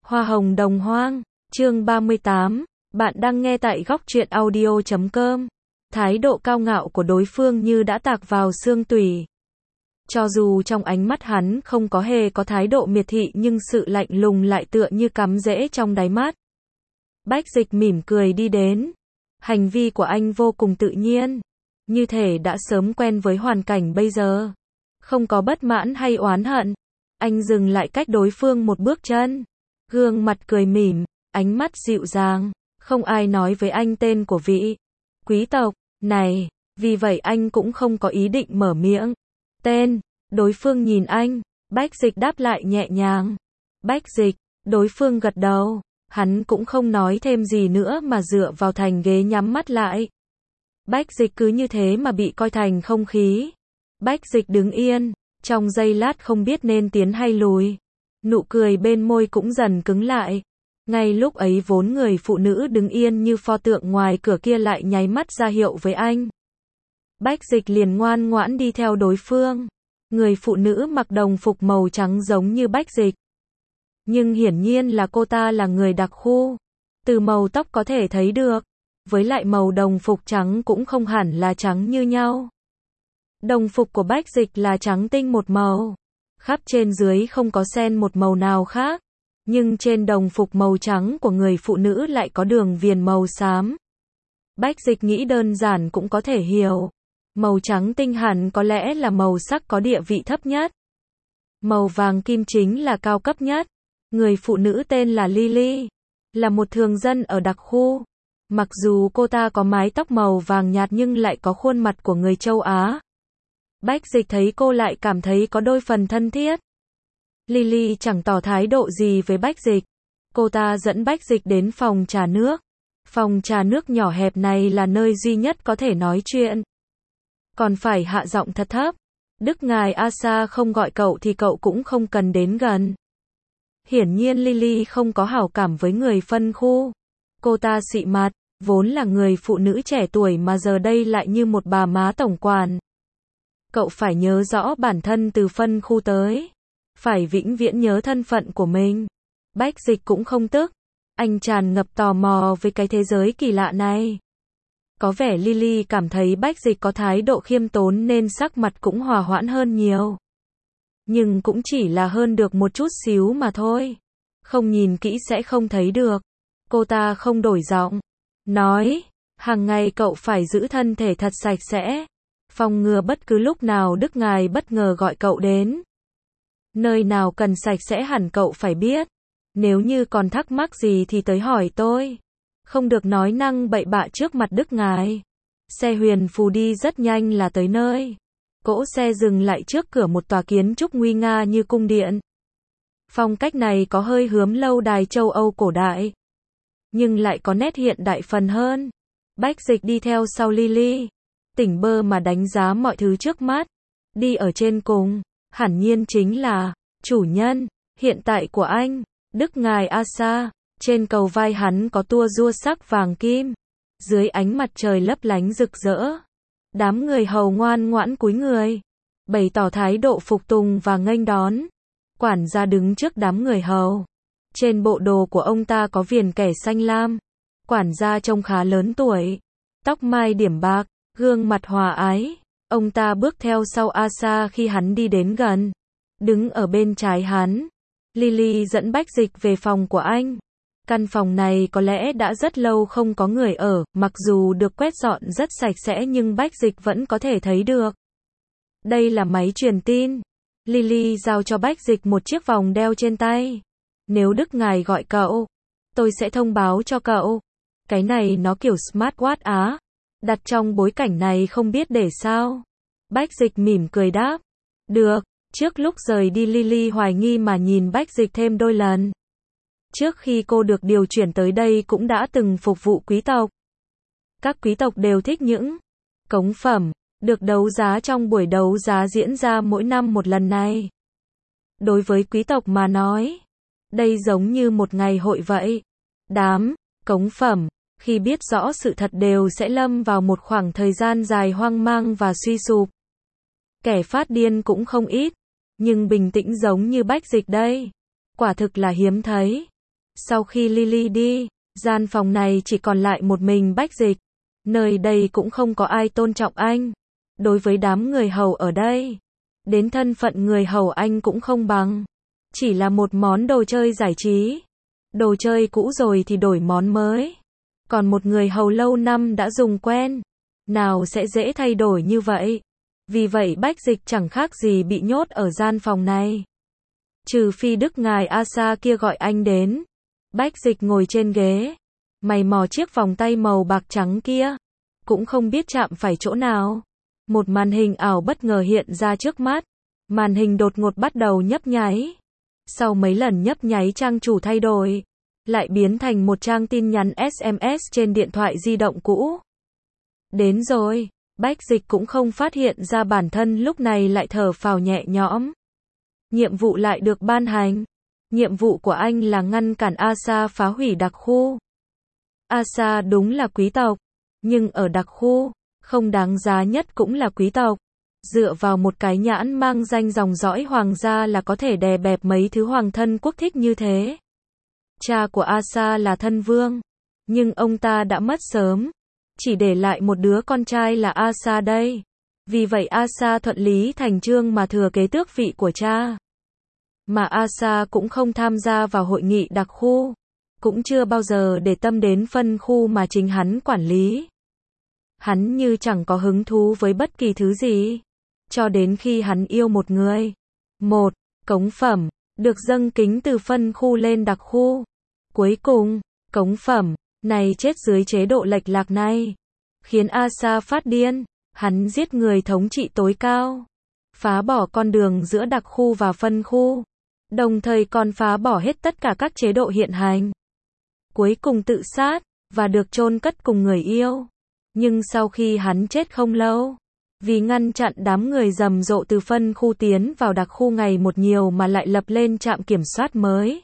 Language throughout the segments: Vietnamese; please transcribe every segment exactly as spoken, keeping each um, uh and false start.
Hoa hồng đồng hoang, chương ba mươi tám, bạn đang nghe tại góc truyện audio chấm com. Thái độ cao ngạo của đối phương như đã tạc vào xương tủy. Cho dù trong ánh mắt hắn không có hề có thái độ miệt thị nhưng sự lạnh lùng lại tựa như cắm rễ trong đáy mắt. Bách Dịch mỉm cười đi đến. Hành vi của anh vô cùng tự nhiên, như thể đã sớm quen với hoàn cảnh bây giờ. Không có bất mãn hay oán hận. Anh dừng lại cách đối phương một bước chân. Gương mặt cười mỉm, ánh mắt dịu dàng. Không ai nói với anh tên của vị quý tộc này, vì vậy anh cũng không có ý định mở miệng. Tên, đối phương nhìn anh, Bách Dịch đáp lại nhẹ nhàng. Bách Dịch, đối phương gật đầu, hắn cũng không nói thêm gì nữa mà dựa vào thành ghế nhắm mắt lại. Bách Dịch cứ như thế mà bị coi thành không khí. Bách Dịch đứng yên, trong giây lát không biết nên tiến hay lùi. Nụ cười bên môi cũng dần cứng lại. Ngay lúc ấy vốn người phụ nữ đứng yên như pho tượng ngoài cửa kia lại nháy mắt ra hiệu với anh. Bách Dịch liền ngoan ngoãn đi theo đối phương. Người phụ nữ mặc đồng phục màu trắng giống như Bách Dịch. Nhưng hiển nhiên là cô ta là người đặc khu. Từ màu tóc có thể thấy được. Với lại màu đồng phục trắng cũng không hẳn là trắng như nhau. Đồng phục của Bách Dịch là trắng tinh một màu. Khắp trên dưới không có xen một màu nào khác. Nhưng trên đồng phục màu trắng của người phụ nữ lại có đường viền màu xám. Bách Dịch nghĩ đơn giản cũng có thể hiểu. Màu trắng tinh hẳn có lẽ là màu sắc có địa vị thấp nhất. Màu vàng kim chính là cao cấp nhất. Người phụ nữ tên là Lily, là một thường dân ở đặc khu. Mặc dù cô ta có mái tóc màu vàng nhạt nhưng lại có khuôn mặt của người châu Á. Bách Dịch thấy cô lại cảm thấy có đôi phần thân thiết. Lily chẳng tỏ thái độ gì với Bách Dịch. Cô ta dẫn Bách Dịch đến phòng trà nước. Phòng trà nước nhỏ hẹp này là nơi duy nhất có thể nói chuyện. Còn phải hạ giọng thật thấp. Đức ngài Asa không gọi cậu thì cậu cũng không cần đến gần. Hiển nhiên Lily không có hảo cảm với người phân khu. Cô ta xị mặt, vốn là người phụ nữ trẻ tuổi mà giờ đây lại như một bà má tổng quản. Cậu phải nhớ rõ bản thân từ phân khu tới. Phải vĩnh viễn nhớ thân phận của mình. Bách Dịch cũng không tức. Anh tràn ngập tò mò với cái thế giới kỳ lạ này. Có vẻ Lily cảm thấy Bách Dịch có thái độ khiêm tốn nên sắc mặt cũng hòa hoãn hơn nhiều. Nhưng cũng chỉ là hơn được một chút xíu mà thôi. Không nhìn kỹ sẽ không thấy được. Cô ta không đổi giọng. Nói, hàng ngày cậu phải giữ thân thể thật sạch sẽ. Phòng ngừa bất cứ lúc nào Đức ngài bất ngờ gọi cậu đến. Nơi nào cần sạch sẽ hẳn cậu phải biết. Nếu như còn thắc mắc gì thì tới hỏi tôi. Không được nói năng bậy bạ trước mặt Đức ngài. Xe huyền phù đi rất nhanh là tới nơi. Cỗ xe dừng lại trước cửa một tòa kiến trúc nguy nga như cung điện. Phong cách này có hơi hướng lâu đài châu Âu cổ đại. Nhưng lại có nét hiện đại phần hơn. Bách Dịch đi theo sau Lily. Tỉnh bơ mà đánh giá mọi thứ trước mắt. Đi ở trên cùng. Hẳn nhiên chính là chủ nhân hiện tại của anh, Đức ngài Asa. Trên cầu vai hắn có tua rua sắc vàng kim. Dưới ánh mặt trời lấp lánh rực rỡ. Đám người hầu ngoan ngoãn cúi người, bày tỏ thái độ phục tùng và nghênh đón. Quản gia đứng trước đám người hầu. Trên bộ đồ của ông ta có viền kẻ xanh lam. Quản gia trông khá lớn tuổi. Tóc mai điểm bạc, gương mặt hòa ái. Ông ta bước theo sau Asa khi hắn đi đến gần. Đứng ở bên trái hắn. Lily dẫn Bách Dịch về phòng của anh. Căn phòng này có lẽ đã rất lâu không có người ở, mặc dù được quét dọn rất sạch sẽ nhưng Bách Dịch vẫn có thể thấy được. Đây là máy truyền tin. Lily giao cho Bách Dịch một chiếc vòng đeo trên tay. Nếu Đức ngài gọi cậu, tôi sẽ thông báo cho cậu. Cái này nó kiểu smartwatch á. Đặt trong bối cảnh này không biết để sao. Bách Dịch mỉm cười đáp. Được. Trước lúc rời đi Lily hoài nghi mà nhìn Bách Dịch thêm đôi lần. Trước khi cô được điều chuyển tới đây cũng đã từng phục vụ quý tộc. Các quý tộc đều thích những cống phẩm được đấu giá trong buổi đấu giá diễn ra mỗi năm một lần này. Đối với quý tộc mà nói, đây giống như một ngày hội vậy. Đám cống phẩm, khi biết rõ sự thật đều sẽ lâm vào một khoảng thời gian dài hoang mang và suy sụp. Kẻ phát điên cũng không ít, nhưng bình tĩnh giống như Bách Dịch đây, quả thực là hiếm thấy. Sau khi Lily đi, gian phòng này chỉ còn lại một mình Bách Dịch. Nơi đây cũng không có ai tôn trọng anh. Đối với đám người hầu ở đây, đến thân phận người hầu anh cũng không bằng. Chỉ là một món đồ chơi giải trí. Đồ chơi cũ rồi thì đổi món mới. Còn một người hầu lâu năm đã dùng quen, nào sẽ dễ thay đổi như vậy. Vì vậy Bách Dịch chẳng khác gì bị nhốt ở gian phòng này. Trừ phi đức ngài Asa kia gọi anh đến. Bách Dịch ngồi trên ghế, mày mò chiếc vòng tay màu bạc trắng kia, cũng không biết chạm phải chỗ nào. Một màn hình ảo bất ngờ hiện ra trước mắt. Màn hình đột ngột bắt đầu nhấp nháy. Sau mấy lần nhấp nháy trang chủ thay đổi, lại biến thành một trang tin nhắn ét em ét trên điện thoại di động cũ. Đến rồi, Bách Dịch cũng không phát hiện ra bản thân lúc này lại thở phào nhẹ nhõm. Nhiệm vụ lại được ban hành. Nhiệm vụ của anh là ngăn cản Asa phá hủy đặc khu. Asa đúng là quý tộc, nhưng ở đặc khu, không đáng giá nhất cũng là quý tộc. Dựa vào một cái nhãn mang danh dòng dõi hoàng gia là có thể đè bẹp mấy thứ hoàng thân quốc thích như thế. Cha của Asa là thân vương, nhưng ông ta đã mất sớm, chỉ để lại một đứa con trai là Asa đây. Vì vậy Asa thuận lý thành chương mà thừa kế tước vị của cha. Mà Asa cũng không tham gia vào hội nghị đặc khu, cũng chưa bao giờ để tâm đến phân khu mà chính hắn quản lý. Hắn như chẳng có hứng thú với bất kỳ thứ gì, cho đến khi hắn yêu một người. Một cống phẩm được dâng kính từ phân khu lên đặc khu. Cuối cùng, cống phẩm này chết dưới chế độ lệch lạc này, khiến Asa phát điên. Hắn giết người thống trị tối cao, phá bỏ con đường giữa đặc khu và phân khu, đồng thời còn phá bỏ hết tất cả các chế độ hiện hành. Cuối cùng tự sát, và được chôn cất cùng người yêu. Nhưng sau khi hắn chết không lâu, vì ngăn chặn đám người rầm rộ từ phân khu tiến vào đặc khu ngày một nhiều mà lại lập lên trạm kiểm soát mới.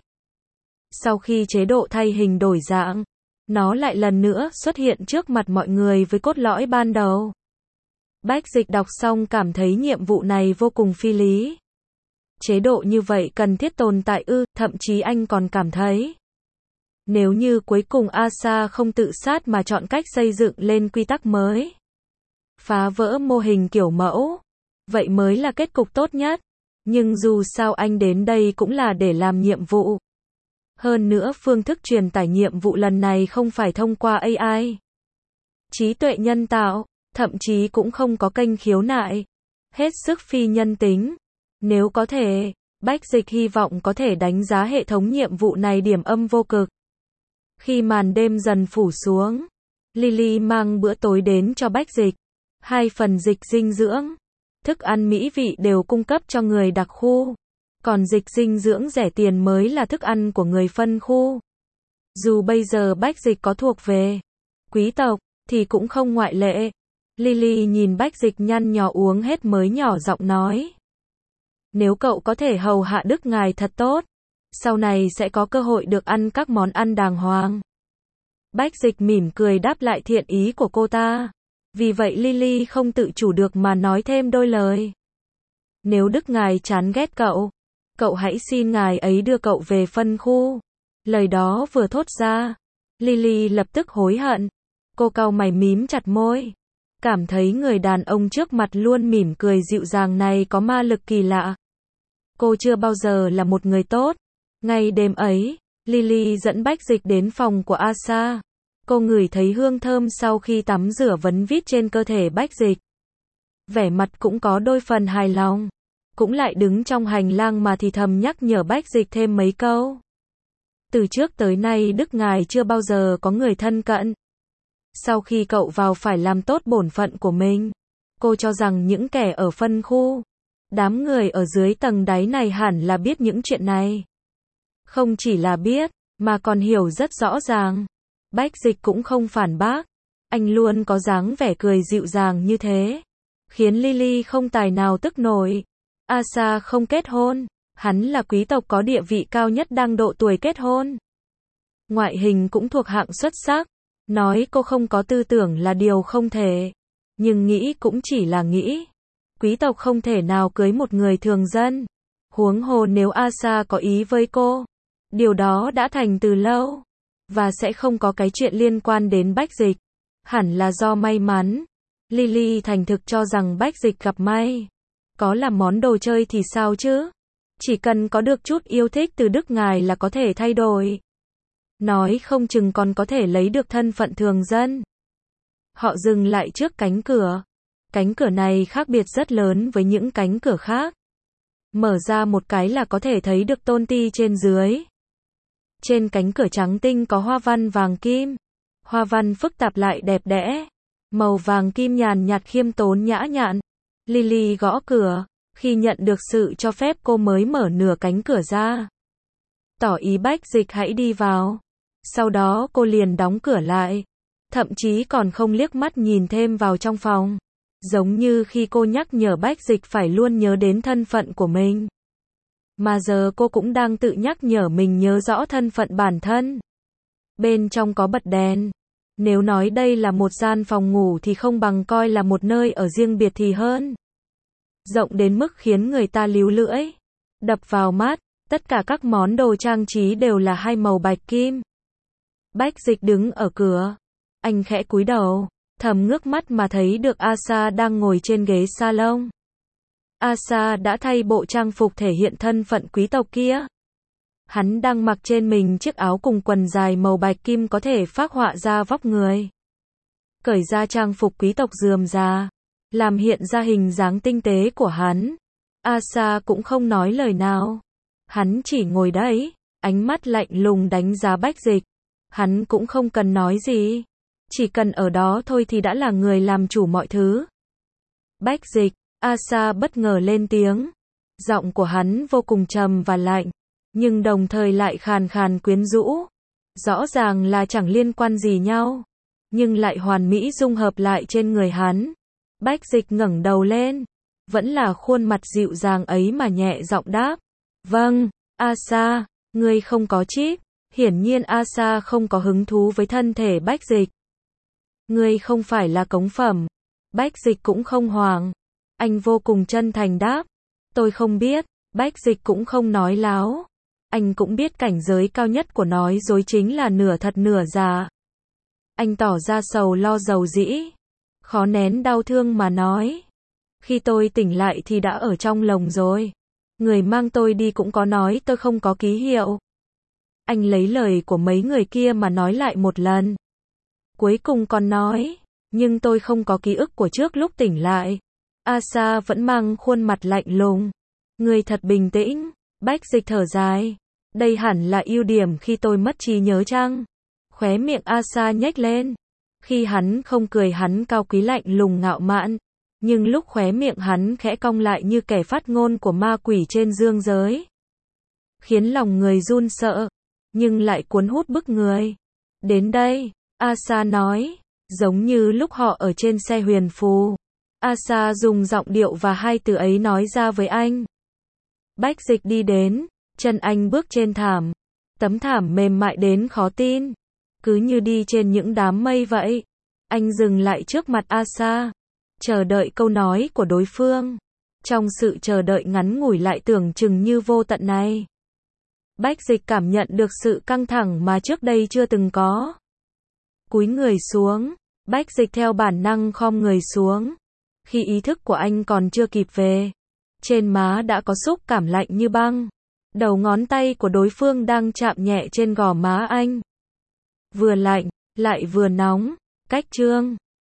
Sau khi chế độ thay hình đổi dạng, nó lại lần nữa xuất hiện trước mặt mọi người với cốt lõi ban đầu. Bách Dịch đọc xong cảm thấy nhiệm vụ này vô cùng phi lý. Chế độ như vậy cần thiết tồn tại ư? Thậm chí anh còn cảm thấy, nếu như cuối cùng Asa không tự sát mà chọn cách xây dựng lên quy tắc mới, phá vỡ mô hình kiểu mẫu, vậy mới là kết cục tốt nhất. Nhưng dù sao anh đến đây cũng là để làm nhiệm vụ. Hơn nữa phương thức truyền tải nhiệm vụ lần này không phải thông qua a i, trí tuệ nhân tạo, thậm chí cũng không có kênh khiếu nại. Hết sức phi nhân tính. Nếu có thể, Bách Dịch hy vọng có thể đánh giá hệ thống nhiệm vụ này điểm âm vô cực. Khi màn đêm dần phủ xuống, Lily mang bữa tối đến cho Bách Dịch. Hai phần dịch dinh dưỡng, thức ăn mỹ vị đều cung cấp cho người đặc khu. Còn dịch dinh dưỡng rẻ tiền mới là thức ăn của người phân khu. Dù bây giờ Bách Dịch có thuộc về quý tộc, thì cũng không ngoại lệ. Lily nhìn Bách Dịch nhăn nhó uống hết mới nhỏ giọng nói. Nếu cậu có thể hầu hạ đức ngài thật tốt, sau này sẽ có cơ hội được ăn các món ăn đàng hoàng. Bách Dịch mỉm cười đáp lại thiện ý của cô ta. Vì vậy Lily không tự chủ được mà nói thêm đôi lời. Nếu đức ngài chán ghét cậu, cậu hãy xin ngài ấy đưa cậu về phân khu. Lời đó vừa thốt ra, Lily lập tức hối hận. Cô cau mày mím chặt môi, cảm thấy người đàn ông trước mặt luôn mỉm cười dịu dàng này có ma lực kỳ lạ. Cô chưa bao giờ là một người tốt. Ngay đêm ấy, Lily dẫn Bách Dịch đến phòng của Asa. Cô ngửi thấy hương thơm sau khi tắm rửa vấn vít trên cơ thể Bách Dịch. Vẻ mặt cũng có đôi phần hài lòng. Cũng lại đứng trong hành lang mà thì thầm nhắc nhở Bách Dịch thêm mấy câu. Từ trước tới nay đức ngài chưa bao giờ có người thân cận. Sau khi cậu vào phải làm tốt bổn phận của mình. Cô cho rằng những kẻ ở phân khu, đám người ở dưới tầng đáy này hẳn là biết những chuyện này. Không chỉ là biết, mà còn hiểu rất rõ ràng. Bách Dịch cũng không phản bác. Anh luôn có dáng vẻ cười dịu dàng như thế, khiến Lily không tài nào tức nổi. Asa không kết hôn. Hắn là quý tộc có địa vị cao nhất đang độ tuổi kết hôn. Ngoại hình cũng thuộc hạng xuất sắc. Nói cô không có tư tưởng là điều không thể. Nhưng nghĩ cũng chỉ là nghĩ. Quý tộc không thể nào cưới một người thường dân. Huống hồ nếu Asa có ý với cô, Điều đó đã thành từ lâu. Và sẽ không có cái chuyện liên quan đến Bách Dịch. Hẳn là do may mắn. Lily thành thực cho rằng Bách Dịch gặp may. Có là món đồ chơi thì sao chứ? Chỉ cần có được chút yêu thích từ Đức Ngài là có thể thay đổi. Nói không chừng còn có thể lấy được thân phận thường dân. Họ dừng lại trước cánh cửa. Cánh cửa này khác biệt rất lớn với những cánh cửa khác. Mở ra một cái là có thể thấy được tôn ti trên dưới. Trên cánh cửa trắng tinh có hoa văn vàng kim. Hoa văn phức tạp lại đẹp đẽ. Màu vàng kim nhàn nhạt khiêm tốn nhã nhặn. Lily gõ cửa. Khi nhận được sự cho phép cô mới mở nửa cánh cửa ra. Tỏ ý Bách Dịch hãy đi vào. Sau đó cô liền đóng cửa lại. Thậm chí còn không liếc mắt nhìn thêm vào trong phòng. Giống như khi cô nhắc nhở Bách Dịch phải luôn nhớ đến thân phận của mình. Mà giờ cô cũng đang tự nhắc nhở mình nhớ rõ thân phận bản thân. Bên trong có bật đèn. Nếu nói đây là một gian phòng ngủ thì không bằng coi là một nơi ở riêng biệt thì hơn. Rộng đến mức khiến người ta líu lưỡi. Đập vào mắt, tất cả các món đồ trang trí đều là hai màu bạch kim. Bách Dịch đứng ở cửa. Anh khẽ cúi đầu, thầm ngước mắt mà thấy được Asa đang ngồi trên ghế salon. Asa đã thay bộ trang phục thể hiện thân phận quý tộc kia. Hắn đang mặc trên mình chiếc áo cùng quần dài màu bạch kim có thể phác họa ra vóc người. Cởi ra trang phục quý tộc rườm rà, làm hiện ra hình dáng tinh tế của hắn. Asa cũng không nói lời nào. Hắn chỉ ngồi đấy, ánh mắt lạnh lùng đánh giá Bách Dịch. Hắn cũng không cần nói gì. Chỉ cần ở đó thôi thì đã là người làm chủ mọi thứ. Bách Dịch, Asa bất ngờ lên tiếng. Giọng của hắn vô cùng trầm và lạnh, nhưng đồng thời lại khàn khàn quyến rũ. Rõ ràng là chẳng liên quan gì nhau, nhưng lại hoàn mỹ dung hợp lại trên người hắn. Bách Dịch ngẩng đầu lên, vẫn là khuôn mặt dịu dàng ấy mà nhẹ giọng đáp. Vâng, Asa, ngươi không có chip. Hiển nhiên Asa không có hứng thú với thân thể Bách Dịch. Ngươi không phải là cống phẩm. Bách Dịch cũng không hoảng. Anh vô cùng chân thành đáp. Tôi không biết. Bách Dịch cũng không nói láo. Anh cũng biết cảnh giới cao nhất của nói dối chính là nửa thật nửa giả. Anh tỏ ra sầu lo dầu dĩ. Khó nén đau thương mà nói. Khi tôi tỉnh lại thì đã ở trong lồng rồi. Người mang tôi đi cũng có nói tôi không có ký hiệu. Anh lấy lời của mấy người kia mà nói lại một lần. Cuối cùng còn nói, nhưng tôi không có ký ức của trước lúc tỉnh lại. Asa vẫn mang khuôn mặt lạnh lùng. Người thật bình tĩnh. Bách Dịch thở dài. Đây hẳn là ưu điểm khi tôi mất trí nhớ chăng? Khóe miệng Asa nhếch lên. Khi hắn không cười hắn cao quý lạnh lùng ngạo mạn. Nhưng lúc khóe miệng hắn khẽ cong lại như kẻ phát ngôn của ma quỷ trên dương giới. Khiến lòng người run sợ. Nhưng lại cuốn hút bức người. Đến đây, Asa nói, giống như lúc họ ở trên xe huyền phù. Asa dùng giọng điệu và hai từ ấy nói ra với anh. Bách Dịch đi đến, chân anh bước trên thảm. Tấm thảm mềm mại đến khó tin. Cứ như đi trên những đám mây vậy. Anh dừng lại trước mặt Asa. Chờ đợi câu nói của đối phương. Trong sự chờ đợi ngắn ngủi lại tưởng chừng như vô tận này. Bách Dịch cảm nhận được sự căng thẳng mà trước đây chưa từng có. Cúi người xuống, Bách Dịch theo bản năng khom người xuống. Khi ý thức của anh còn chưa kịp về, trên má đã có xúc cảm lạnh như băng. Đầu ngón tay của đối phương đang chạm nhẹ trên gò má anh. Vừa lạnh, lại vừa nóng. Cách chương